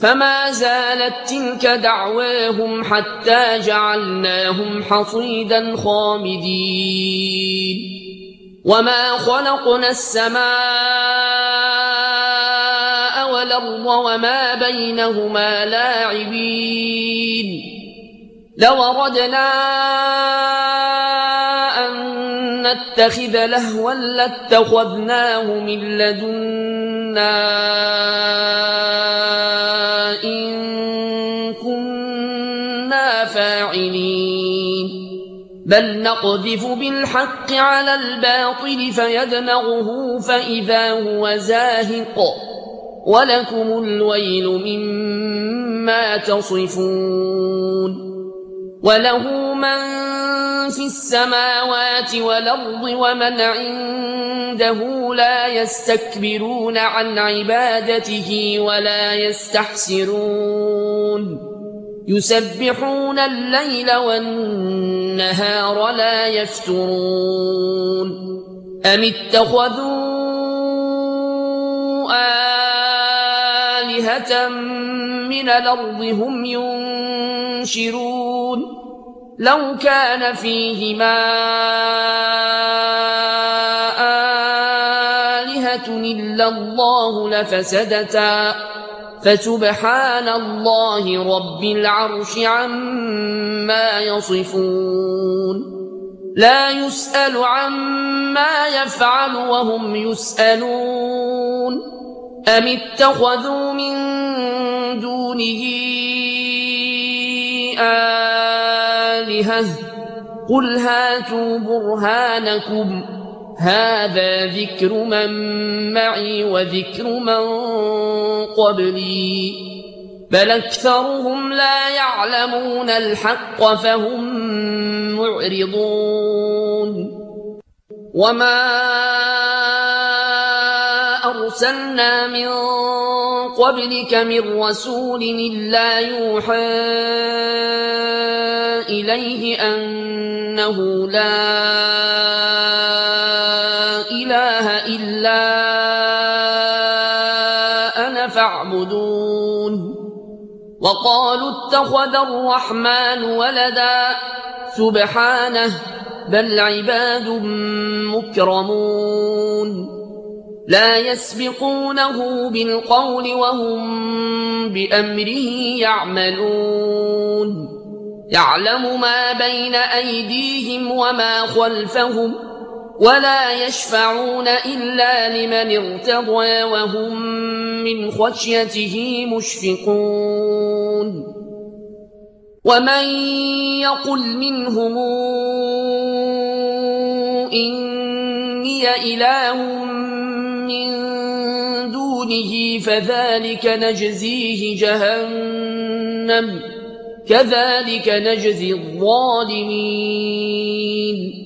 فما زالت تلك دعواهم حتى جعلناهم حصيدا خامدين وما خلقنا السماء والأرض وما بينهما لاعبين لو أردنا أن نتخذ لهوا لاتخذناه من لدنا إن كنا فاعلين بل نقذف بالحق على الباطل فيدمغه فإذا هو زاهق ولكم الويل مما تصفون وله من في السماوات والأرض ومن عنده لا يستكبرون عن عبادته ولا يستحسرون يسبحون الليل والنهار لا يفترون أم اتخذوا آلهة من الأرض هم ينشرون لو كان فيهما آلهة إلا الله لفسدتا فسبحان الله رب العرش عما يصفون لا يسأل عما يفعل وهم يسألون أم اتخذوا من دونه آلهة قل هاتوا برهانكم هذا ذكر من معي وذكر من قبلي بل أكثرهم لا يعلمون الحق فهم معرضون وما أرسلنا من قبلك من رسول إلا يوحى إليه أنه لا إله إلا أنا فاعبدون وقالوا اتخذ الرحمن ولدا سبحانه بل عباد مكرمون لا يسبقونه بالقول وهم بأمره يعملون يعلم ما بين أيديهم وما خلفهم ولا يشفعون إلا لمن ارتضى وهم من خشيته مشفقون ومن يقل منهم إني إله من دونه فذلك نجزيه جهنم كذلك نجزي الظالمين